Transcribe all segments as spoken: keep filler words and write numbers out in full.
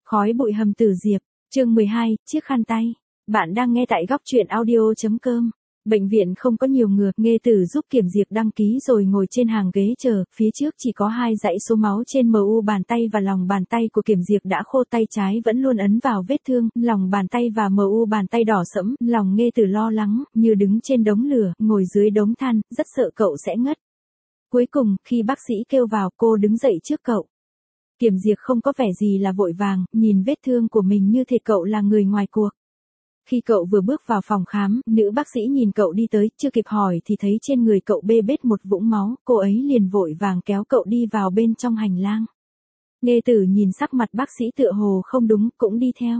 Khói bụi hầm tử diệp, chương mười hai, chiếc khăn tay. Bạn đang nghe tại góc truyện audio chấm com. Bệnh viện không có nhiều người, Nghê Tử giúp Kiểm Diệp đăng ký rồi ngồi trên hàng ghế chờ, phía trước chỉ có hai dãy số máu trên mu bàn tay và lòng bàn tay của Kiểm Diệp đã khô, tay trái vẫn luôn ấn vào vết thương, lòng bàn tay và mu bàn tay đỏ sẫm, lòng Nghê Tử lo lắng, như đứng trên đống lửa, ngồi dưới đống than, rất sợ cậu sẽ ngất. Cuối cùng, khi bác sĩ kêu vào, cô đứng dậy trước cậu. Kiểm Diệp không có vẻ gì là vội vàng, nhìn vết thương của mình như thể cậu là người ngoài cuộc. Khi cậu vừa bước vào phòng khám, nữ bác sĩ nhìn cậu đi tới, chưa kịp hỏi thì thấy trên người cậu bê bết một vũng máu, cô ấy liền vội vàng kéo cậu đi vào bên trong hành lang. Nghê Tử nhìn sắc mặt bác sĩ tựa hồ không đúng, cũng đi theo.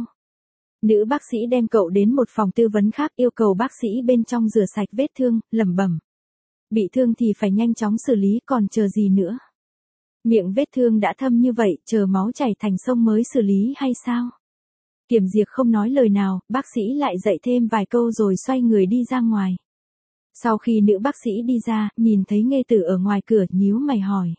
Nữ bác sĩ đem cậu đến một phòng tư vấn khác, yêu cầu bác sĩ bên trong rửa sạch vết thương, lẩm bẩm. Bị thương thì phải nhanh chóng xử lý, còn chờ gì nữa? Miệng vết thương đã thâm như vậy, chờ máu chảy thành sông mới xử lý hay sao? Kiểm Diệp không nói lời nào, bác sĩ lại dạy thêm vài câu rồi xoay người đi ra ngoài. Sau khi nữ bác sĩ đi ra, nhìn thấy Nghê Tử ở ngoài cửa, nhíu mày hỏi.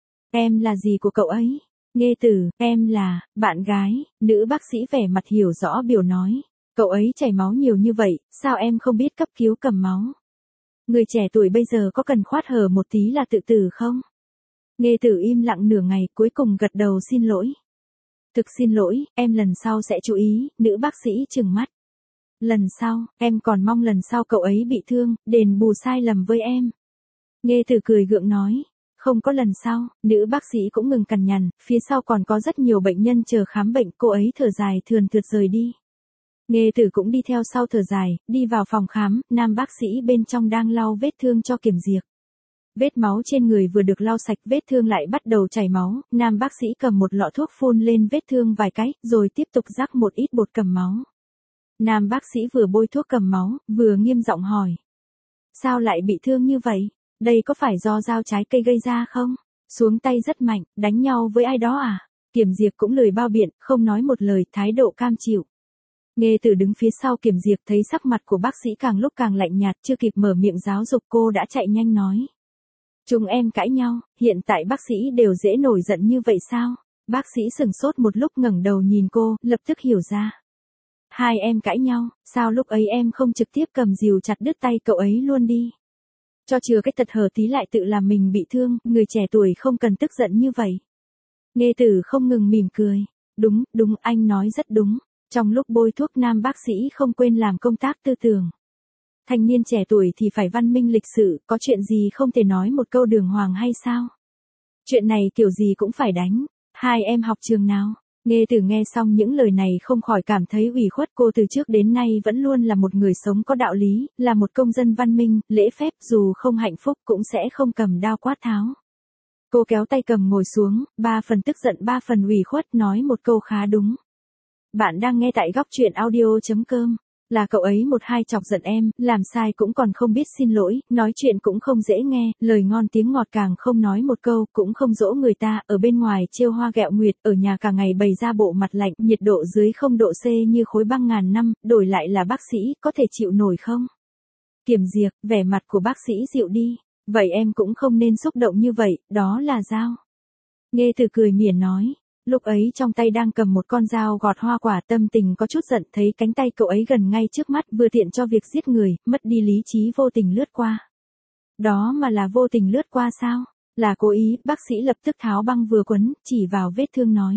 Em là gì của cậu ấy? Nghê Tử, em là, bạn gái, nữ bác sĩ vẻ mặt hiểu rõ biểu nói. Cậu ấy chảy máu nhiều như vậy, sao em không biết cấp cứu cầm máu? Người trẻ tuổi bây giờ có cần khoát hở một tí là tự tử không? Nghê Tử im lặng nửa ngày, cuối cùng gật đầu xin lỗi. Thực xin lỗi, em lần sau sẽ chú ý, nữ bác sĩ trừng mắt. Lần sau, em còn mong lần sau cậu ấy bị thương, đền bù sai lầm với em. Nghê Tử cười gượng nói, không có lần sau, nữ bác sĩ cũng ngừng cằn nhằn, phía sau còn có rất nhiều bệnh nhân chờ khám bệnh, cô ấy thở dài thườn thượt rời đi. Nghê Tử cũng đi theo sau thở dài, đi vào phòng khám, nam bác sĩ bên trong đang lau vết thương cho Kiểm Diệp. Vết máu trên người vừa được lau sạch, vết thương lại bắt đầu chảy máu, nam bác sĩ cầm một lọ thuốc phun lên vết thương vài cái, rồi tiếp tục rắc một ít bột cầm máu. Nam bác sĩ vừa bôi thuốc cầm máu, vừa nghiêm giọng hỏi. Sao lại bị thương như vậy? Đây có phải do dao trái cây gây ra không? Xuống tay rất mạnh, đánh nhau với ai đó à? Kiểm Diệp cũng lười bao biện, không nói một lời, thái độ cam chịu. Nghê Tử đứng phía sau Kiểm Diệp thấy sắc mặt của bác sĩ càng lúc càng lạnh nhạt, chưa kịp mở miệng giáo dục cô đã chạy nhanh nói. Chúng em cãi nhau, hiện tại bác sĩ đều dễ nổi giận như vậy sao? Bác sĩ sừng sốt một lúc ngẩng đầu nhìn cô, lập tức hiểu ra. Hai em cãi nhau, sao lúc ấy em không trực tiếp cầm rìu chặt đứt tay cậu ấy luôn đi? Cho chừa cái tật hở tí lại tự làm mình bị thương, người trẻ tuổi không cần tức giận như vậy. Nghê Tử không ngừng mỉm cười. Đúng, đúng, anh nói rất đúng. Trong lúc bôi thuốc nam bác sĩ không quên làm công tác tư tưởng. Thanh niên trẻ tuổi thì phải văn minh lịch sự, có chuyện gì không thể nói một câu đường hoàng hay sao? Chuyện này kiểu gì cũng phải đánh. Hai em học trường nào? Nghê Tử nghe xong những lời này không khỏi cảm thấy ủy khuất, cô từ trước đến nay vẫn luôn là một người sống có đạo lý, là một công dân văn minh, lễ phép, dù không hạnh phúc cũng sẽ không cầm đao quát tháo. Cô kéo tay cầm ngồi xuống, ba phần tức giận ba phần ủy khuất, nói một câu khá đúng. Bạn đang nghe tại góc truyện audio chấm com. Là cậu ấy một hai chọc giận em, làm sai cũng còn không biết xin lỗi, nói chuyện cũng không dễ nghe, lời ngon tiếng ngọt càng không nói một câu, cũng không dỗ người ta, ở bên ngoài trêu hoa ghẹo nguyệt, ở nhà cả ngày bày ra bộ mặt lạnh, nhiệt độ dưới không độ C như khối băng ngàn năm, đổi lại là bác sĩ, có thể chịu nổi không? Kiểm Diệp, vẻ mặt của bác sĩ dịu đi, vậy em cũng không nên xúc động như vậy, đó là dao. Nghê Tử cười mỉa nói. Lúc ấy trong tay đang cầm một con dao gọt hoa quả, tâm tình có chút giận, thấy cánh tay cậu ấy gần ngay trước mắt, vừa tiện cho việc giết người, mất đi lý trí vô tình lướt qua. Đó mà là vô tình lướt qua sao? Là cố ý, bác sĩ lập tức tháo băng vừa quấn, chỉ vào vết thương nói.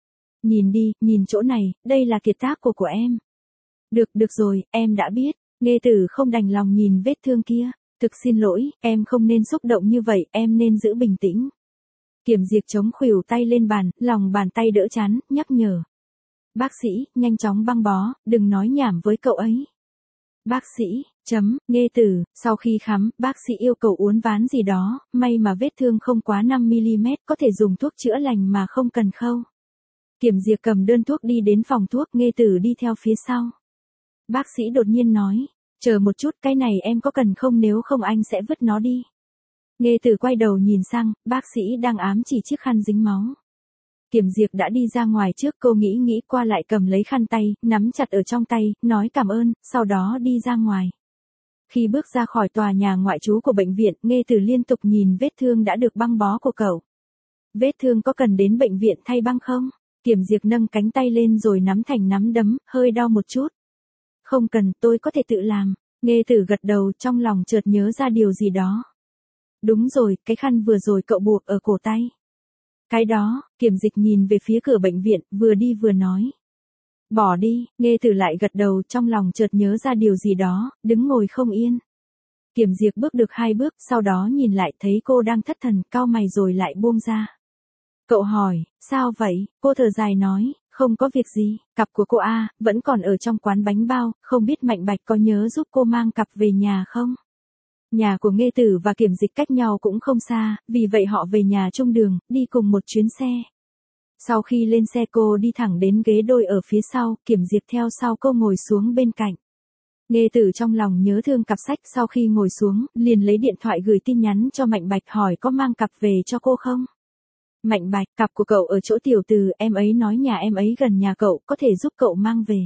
Nhìn đi, nhìn chỗ này, đây là kiệt tác của của em. Được, được rồi, em đã biết. Nghê Tử không đành lòng nhìn vết thương kia. Thực xin lỗi, em không nên xúc động như vậy, em nên giữ bình tĩnh. Kiểm Diệp chống khuỷu tay lên bàn, lòng bàn tay đỡ chán, nhắc nhở. Bác sĩ, nhanh chóng băng bó, đừng nói nhảm với cậu ấy. Bác sĩ, chấm, Nghê Tử, sau khi khám, bác sĩ yêu cầu uốn ván gì đó, may mà vết thương không quá năm mi li mét, có thể dùng thuốc chữa lành mà không cần khâu. Kiểm Diệp cầm đơn thuốc đi đến phòng thuốc, Nghê Tử đi theo phía sau. Bác sĩ đột nhiên nói, chờ một chút, cái này em có cần không, nếu không anh sẽ vứt nó đi. Nghê Tử quay đầu nhìn sang, bác sĩ đang ám chỉ chiếc khăn dính máu. Kiểm Diệp đã đi ra ngoài trước, cô nghĩ nghĩ qua lại cầm lấy khăn tay, nắm chặt ở trong tay, nói cảm ơn, sau đó đi ra ngoài. Khi bước ra khỏi tòa nhà ngoại trú của bệnh viện, Nghê Tử liên tục nhìn vết thương đã được băng bó của cậu. Vết thương có cần đến bệnh viện thay băng không? Kiểm Diệp nâng cánh tay lên rồi nắm thành nắm đấm, hơi đau một chút. Không cần, tôi có thể tự làm. Nghe Tử gật đầu, trong lòng chợt nhớ ra điều gì đó. Đúng rồi, cái khăn vừa rồi cậu buộc ở cổ tay. Cái đó, Kiểm Dịch nhìn về phía cửa bệnh viện, vừa đi vừa nói. Bỏ đi, Nghe Tử lại gật đầu, trong lòng chợt nhớ ra điều gì đó, đứng ngồi không yên. Kiểm Diệp bước được hai bước, sau đó nhìn lại thấy cô đang thất thần, cau mày rồi lại buông ra. Cậu hỏi, sao vậy? Cô thở dài nói, không có việc gì, cặp của cô A, vẫn còn ở trong quán bánh bao, không biết Mạnh Bạch có nhớ giúp cô mang cặp về nhà không? Nhà của Nghê Tử và Kiểm Dịch cách nhau cũng không xa, vì vậy họ về nhà chung đường, đi cùng một chuyến xe. Sau khi lên xe cô đi thẳng đến ghế đôi ở phía sau, Kiểm Diệp theo sau cô ngồi xuống bên cạnh. Nghê Tử trong lòng nhớ thương cặp sách, sau khi ngồi xuống, liền lấy điện thoại gửi tin nhắn cho Mạnh Bạch hỏi có mang cặp về cho cô không? Mạnh Bạch, cặp của cậu ở chỗ tiểu từ, em ấy nói nhà em ấy gần nhà cậu, có thể giúp cậu mang về.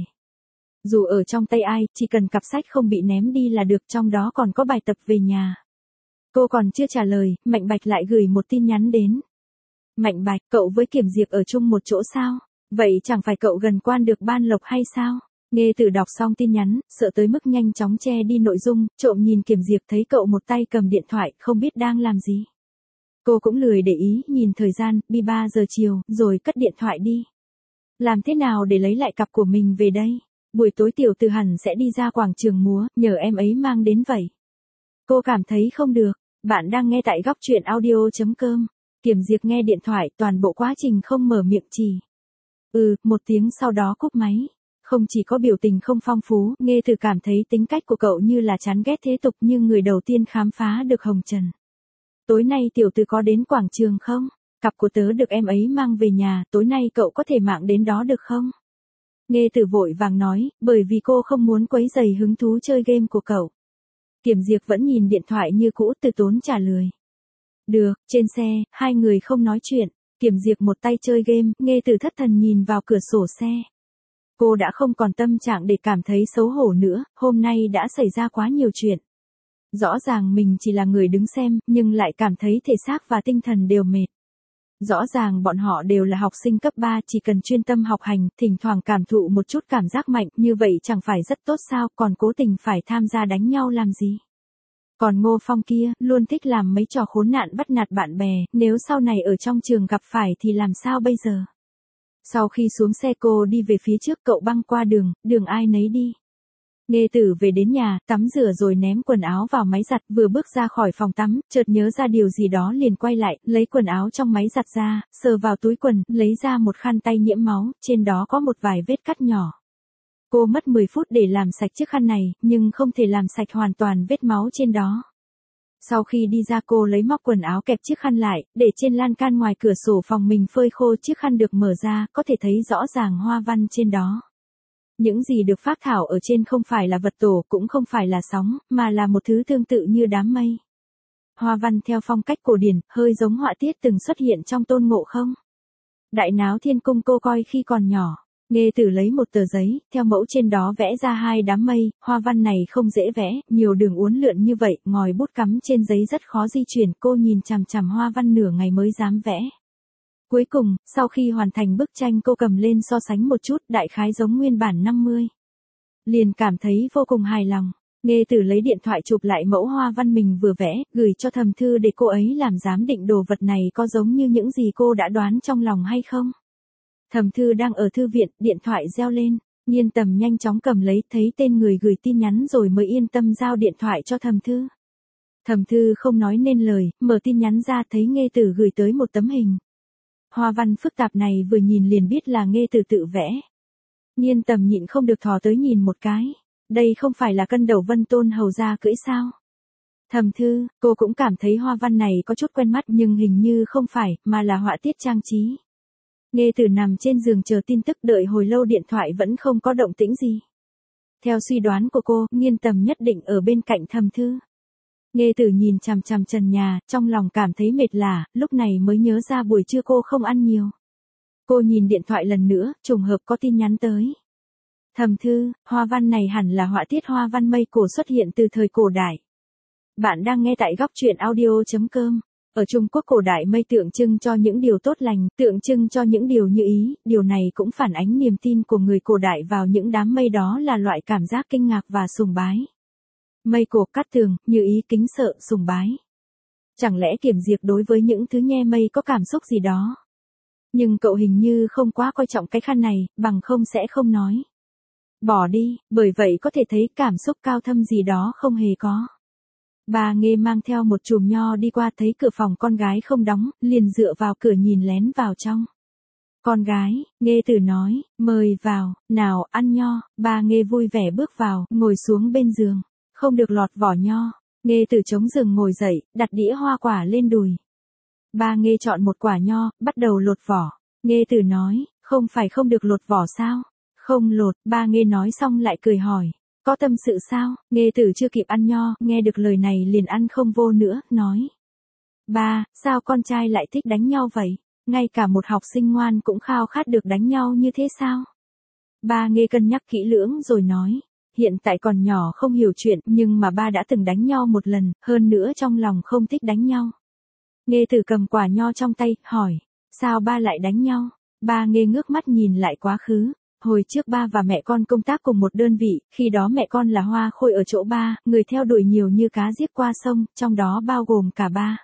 Dù ở trong tay ai, chỉ cần cặp sách không bị ném đi là được, trong đó còn có bài tập về nhà. Cô còn chưa trả lời, Mạnh Bạch lại gửi một tin nhắn đến. Mạnh Bạch, cậu với Kiểm Diệp ở chung một chỗ sao? Vậy chẳng phải cậu gần quan được ban lộc hay sao? Nghe Tử đọc xong tin nhắn, sợ tới mức nhanh chóng che đi nội dung, trộm nhìn Kiểm Diệp thấy cậu một tay cầm điện thoại, không biết đang làm gì. Cô cũng lười để ý, nhìn thời gian, bi ba giờ chiều, rồi cất điện thoại đi. Làm thế nào để lấy lại cặp của mình về đây? Buổi tối tiểu từ hẳn sẽ đi ra quảng trường múa, nhờ em ấy mang đến vậy. Cô cảm thấy không được. Bạn đang nghe tại góc truyện audio chấm com. Kiểm Diệp nghe điện thoại, toàn bộ quá trình không mở miệng chỉ. Ừ, một tiếng sau đó cúp máy. Không chỉ có biểu tình không phong phú, Nghe Tử cảm thấy tính cách của cậu như là chán ghét thế tục như người đầu tiên khám phá được hồng trần. Tối nay tiểu tử có đến quảng trường không? Cặp của tớ được em ấy mang về nhà, tối nay cậu có thể mạng đến đó được không? Nghe Tử vội vàng nói, bởi vì cô không muốn quấy rầy hứng thú chơi game của cậu. Kiểm Diệp vẫn nhìn điện thoại như cũ, từ tốn trả lời. Được, trên xe, hai người không nói chuyện. Kiểm Diệp một tay chơi game, Nghe Tử thất thần nhìn vào cửa sổ xe. Cô đã không còn tâm trạng để cảm thấy xấu hổ nữa, hôm nay đã xảy ra quá nhiều chuyện. Rõ ràng mình chỉ là người đứng xem, nhưng lại cảm thấy thể xác và tinh thần đều mệt. Rõ ràng bọn họ đều là học sinh cấp ba, chỉ cần chuyên tâm học hành, thỉnh thoảng cảm thụ một chút cảm giác mạnh, như vậy chẳng phải rất tốt sao, còn cố tình phải tham gia đánh nhau làm gì. Còn Ngô Phong kia, luôn thích làm mấy trò khốn nạn bắt nạt bạn bè, nếu sau này ở trong trường gặp phải thì làm sao bây giờ? Sau khi xuống xe cô đi về phía trước, cậu băng qua đường, đường ai nấy đi. Nghe Tử về đến nhà, tắm rửa rồi ném quần áo vào máy giặt, vừa bước ra khỏi phòng tắm, chợt nhớ ra điều gì đó liền quay lại, lấy quần áo trong máy giặt ra, sờ vào túi quần, lấy ra một khăn tay nhiễm máu, trên đó có một vài vết cắt nhỏ. Cô mất mười phút để làm sạch chiếc khăn này, nhưng không thể làm sạch hoàn toàn vết máu trên đó. Sau khi đi ra cô lấy móc quần áo kẹp chiếc khăn lại, để trên lan can ngoài cửa sổ phòng mình phơi khô, chiếc khăn được mở ra, có thể thấy rõ ràng hoa văn trên đó. Những gì được phác thảo ở trên không phải là vật tổ, cũng không phải là sóng, mà là một thứ tương tự như đám mây. Hoa văn theo phong cách cổ điển, hơi giống họa tiết từng xuất hiện trong Tôn Ngộ Không. Đại Náo Thiên Cung cô coi khi còn nhỏ. Nghe Tử lấy một tờ giấy, theo mẫu trên đó vẽ ra hai đám mây, hoa văn này không dễ vẽ, nhiều đường uốn lượn như vậy, ngòi bút cắm trên giấy rất khó di chuyển, cô nhìn chằm chằm hoa văn nửa ngày mới dám vẽ. Cuối cùng, sau khi hoàn thành bức tranh cô cầm lên so sánh một chút, đại khái giống nguyên bản năm mươi. Liền cảm thấy vô cùng hài lòng. Nghe Tử lấy điện thoại chụp lại mẫu hoa văn mình vừa vẽ, gửi cho Thẩm Thư để cô ấy làm giám định đồ vật này có giống như những gì cô đã đoán trong lòng hay không. Thẩm Thư đang ở thư viện, điện thoại reo lên, Nhiên Tầm nhanh chóng cầm lấy, thấy tên người gửi tin nhắn rồi mới yên tâm giao điện thoại cho Thẩm Thư. Thẩm Thư không nói nên lời, mở tin nhắn ra thấy Nghe Tử gửi tới một tấm hình. Hoa văn phức tạp này vừa nhìn liền biết là Nghe Tử tự vẽ. Nhiên Tầm nhịn không được thò tới nhìn một cái. Đây không phải là cân đầu Vân Tôn hầu gia cưỡi sao? Thẩm Thư, cô cũng cảm thấy hoa văn này có chút quen mắt nhưng hình như không phải, mà là họa tiết trang trí. Nghe Tử nằm trên giường chờ tin tức, đợi hồi lâu điện thoại vẫn không có động tĩnh gì. Theo suy đoán của cô, Nhiên Tầm nhất định ở bên cạnh Thẩm Thư. Nghe Tử nhìn chằm chằm trần nhà, trong lòng cảm thấy mệt lả, lúc này mới nhớ ra buổi trưa cô không ăn nhiều. Cô nhìn điện thoại lần nữa, trùng hợp có tin nhắn tới. Thẩm Thư, hoa văn này hẳn là họa tiết hoa văn mây cổ xuất hiện từ thời cổ đại. Bạn đang nghe tại góc truyện audio chấm com. Ở Trung Quốc cổ đại mây tượng trưng cho những điều tốt lành, tượng trưng cho những điều như ý, điều này cũng phản ánh niềm tin của người cổ đại vào những đám mây, đó là loại cảm giác kinh ngạc và sùng bái. Mây cổ cát tường, như ý kính sợ, sùng bái. Chẳng lẽ Kiểm Diệp đối với những thứ nhe mây có cảm xúc gì đó? Nhưng cậu hình như không quá coi trọng cái khăn này, bằng không sẽ không nói. Bỏ đi, bởi vậy có thể thấy cảm xúc cao thâm gì đó không hề có. Bà Nghê mang theo một chùm nho đi qua, thấy cửa phòng con gái không đóng, liền dựa vào cửa nhìn lén vào trong. Con gái, Nghê Tử nói, mời vào, nào ăn nho. Bà Nghê vui vẻ bước vào, ngồi xuống bên giường. Không được lọt vỏ nho. Nghê Tử chống giường ngồi dậy, đặt đĩa hoa quả lên đùi. Bà Nghê chọn một quả nho, bắt đầu lột vỏ. Nghê Tử nói, không phải không được lột vỏ sao? Không lột. Bà Nghê nói xong lại cười hỏi, có tâm sự sao? Nghê Tử chưa kịp ăn nho, nghe được lời này liền ăn không vô nữa, nói. Ba, sao con trai lại thích đánh nhau vậy? Ngay cả một học sinh ngoan cũng khao khát được đánh nhau như thế sao? Bà Nghê cân nhắc kỹ lưỡng rồi nói, hiện tại còn nhỏ không hiểu chuyện, nhưng mà ba đã từng đánh nhau một lần, hơn nữa trong lòng không thích đánh nhau. Nghê Tử cầm quả nho trong tay, hỏi, sao ba lại đánh nhau? Ba Nghê ngước mắt nhìn lại quá khứ. Hồi trước ba và mẹ con công tác cùng một đơn vị, khi đó mẹ con là hoa khôi ở chỗ ba, người theo đuổi nhiều như cá giết qua sông, trong đó bao gồm cả ba.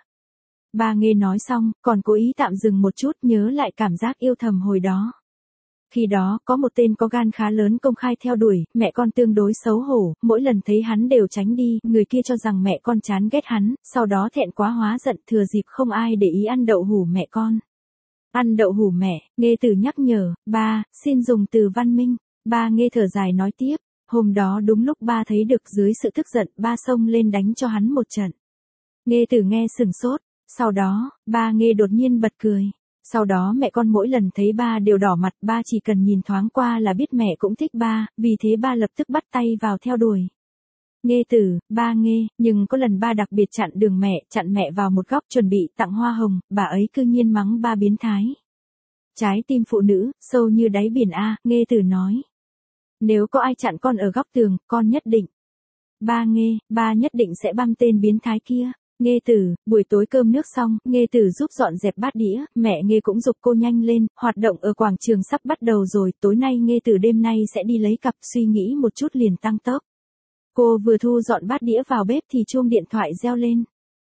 Ba Nghê nói xong, còn cố ý tạm dừng một chút, nhớ lại cảm giác yêu thầm hồi đó. Khi đó, có một tên có gan khá lớn công khai theo đuổi, mẹ con tương đối xấu hổ, mỗi lần thấy hắn đều tránh đi, người kia cho rằng mẹ con chán ghét hắn, sau đó thẹn quá hóa giận, thừa dịp không ai để ý ăn đậu hủ mẹ con. Ăn đậu hủ mẹ, Nghê Tử nhắc nhở, ba, xin dùng từ văn minh. Ba Nghê thở dài nói tiếp, hôm đó đúng lúc ba thấy được dưới sự tức giận, ba xông lên đánh cho hắn một trận. Nghê Tử nghe sừng sốt, sau đó, ba Nghê đột nhiên bật cười. Sau đó mẹ con mỗi lần thấy ba đều đỏ mặt, ba chỉ cần nhìn thoáng qua là biết mẹ cũng thích ba, vì thế ba lập tức bắt tay vào theo đuổi. Nghê Tử, ba Nghê, nhưng có lần ba đặc biệt chặn đường mẹ, chặn mẹ vào một góc chuẩn bị tặng hoa hồng, bà ấy cư nhiên mắng ba biến thái. Trái tim phụ nữ, sâu như đáy biển a, Nghê Tử nói. Nếu có ai chặn con ở góc tường, con nhất định. Ba Nghê, ba nhất định sẽ băm tên biến thái kia. Nghê Tử, buổi tối cơm nước xong, Nghê Tử giúp dọn dẹp bát đĩa, mẹ Nghê cũng giục cô nhanh lên, hoạt động ở quảng trường sắp bắt đầu rồi, tối nay Nghê Tử đêm nay sẽ đi lấy cặp, suy nghĩ một chút liền tăng tốc. Cô vừa thu dọn bát đĩa vào bếp thì chuông điện thoại reo lên.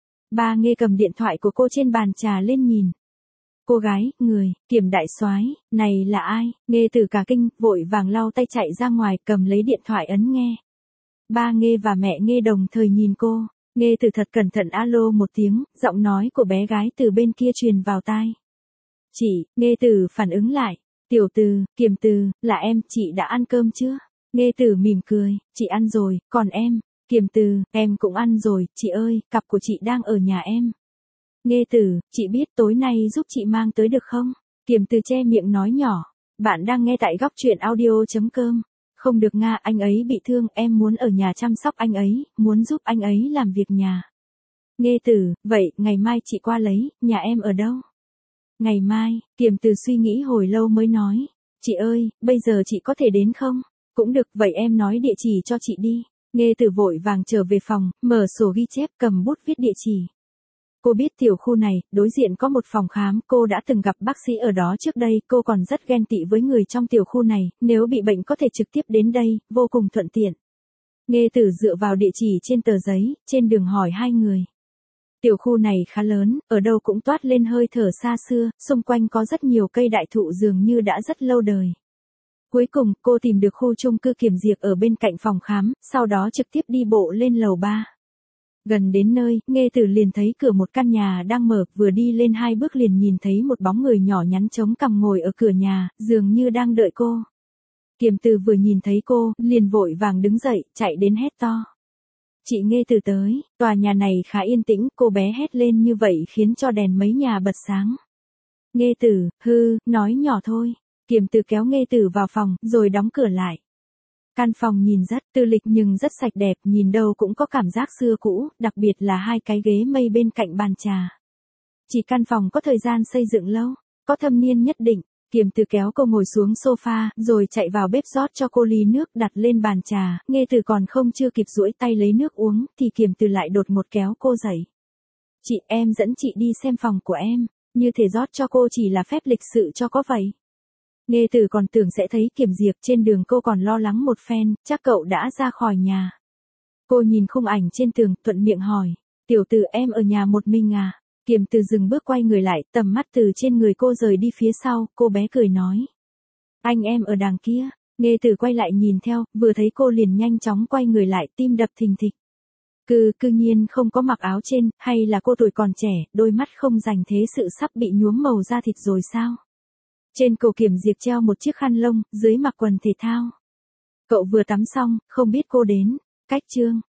Ba Nghê cầm điện thoại của cô trên bàn trà lên nhìn. Cô gái, người, Kiểm đại soái, này là ai? Nghê Tử cả kinh, vội vàng lau tay chạy ra ngoài, cầm lấy điện thoại ấn nghe. Ba Nghê và mẹ Nghê đồng thời nhìn cô. Nghê Tử thật cẩn thận alo một tiếng, giọng nói của bé gái từ bên kia truyền vào tai. Chị, Nghê Tử phản ứng lại. Tiểu Từ, Kiểm Từ, là em, chị đã ăn cơm chưa? Nghê Tử mỉm cười, chị ăn rồi, còn em? Kiểm Từ, em cũng ăn rồi, chị ơi, cặp của chị đang ở nhà em. Nghê Tử, chị biết tối nay giúp chị mang tới được không? Kiểm Từ che miệng nói nhỏ, bạn đang nghe tại góc truyện audio chấm com. Không được Nga, anh ấy bị thương, em muốn ở nhà chăm sóc anh ấy, muốn giúp anh ấy làm việc nhà. Nghê Tử, vậy, ngày mai chị qua lấy, nhà em ở đâu? Ngày mai, Kiểm Từ suy nghĩ hồi lâu mới nói, chị ơi, bây giờ chị có thể đến không? Cũng được, vậy em nói địa chỉ cho chị đi. Nghê Tử vội vàng trở về phòng, mở sổ ghi chép, cầm bút viết địa chỉ. Cô biết tiểu khu này, đối diện có một phòng khám, cô đã từng gặp bác sĩ ở đó trước đây, cô còn rất ghen tị với người trong tiểu khu này, nếu bị bệnh có thể trực tiếp đến đây, vô cùng thuận tiện. Nghê Tử dựa vào địa chỉ trên tờ giấy, trên đường hỏi hai người. Tiểu khu này khá lớn, ở đâu cũng toát lên hơi thở xa xưa, xung quanh có rất nhiều cây đại thụ dường như đã rất lâu đời. Cuối cùng, cô tìm được khu chung cư Kiểm Diệp ở bên cạnh phòng khám, sau đó trực tiếp đi bộ lên lầu ba. Gần đến nơi, Nghê Tử liền thấy cửa một căn nhà đang mở, vừa đi lên hai bước liền nhìn thấy một bóng người nhỏ nhắn chống cằm ngồi ở cửa nhà, dường như đang đợi cô. Kiểm Từ vừa nhìn thấy cô, liền vội vàng đứng dậy, chạy đến hét to. Chị Nghê Tử tới, tòa nhà này khá yên tĩnh, cô bé hét lên như vậy khiến cho đèn mấy nhà bật sáng. Nghê Tử, hư, nói nhỏ thôi. Kiểm Từ kéo Nghê Tử vào phòng, rồi đóng cửa lại. Căn phòng nhìn rất tư lịch nhưng rất sạch đẹp, nhìn đâu cũng có cảm giác xưa cũ, đặc biệt là hai cái ghế mây bên cạnh bàn trà. Chỉ căn phòng có thời gian xây dựng lâu, có thâm niên nhất định. Kiểm Từ kéo cô ngồi xuống sofa, rồi chạy vào bếp rót cho cô ly nước đặt lên bàn trà, Nghê Tử còn không chưa kịp duỗi tay lấy nước uống, thì Kiểm Từ lại đột ngột kéo cô dậy. Chị, em dẫn chị đi xem phòng của em, như thể rót cho cô chỉ là phép lịch sự cho có vậy. Nghe Tử còn tưởng sẽ thấy Kiểm Diệp, trên đường cô còn lo lắng một phen, chắc cậu đã ra khỏi nhà. Cô nhìn khung ảnh trên tường, thuận miệng hỏi, tiểu Tử em ở nhà một mình à? Kiểm Từ dừng bước quay người lại, tầm mắt từ trên người cô rời đi phía sau, cô bé cười nói. Anh em ở đằng kia. Nghe Tử quay lại nhìn theo, vừa thấy cô liền nhanh chóng quay người lại, tim đập thình thịch. Cư, cư nhiên không có mặc áo trên, hay là cô tuổi còn trẻ, đôi mắt không dành thế sự sắp bị nhuốm màu da thịt rồi sao? Trên cổ Kiểm Diệp treo một chiếc khăn lông, dưới mặc quần thể thao. Cậu vừa tắm xong, không biết cô đến. Cách chương.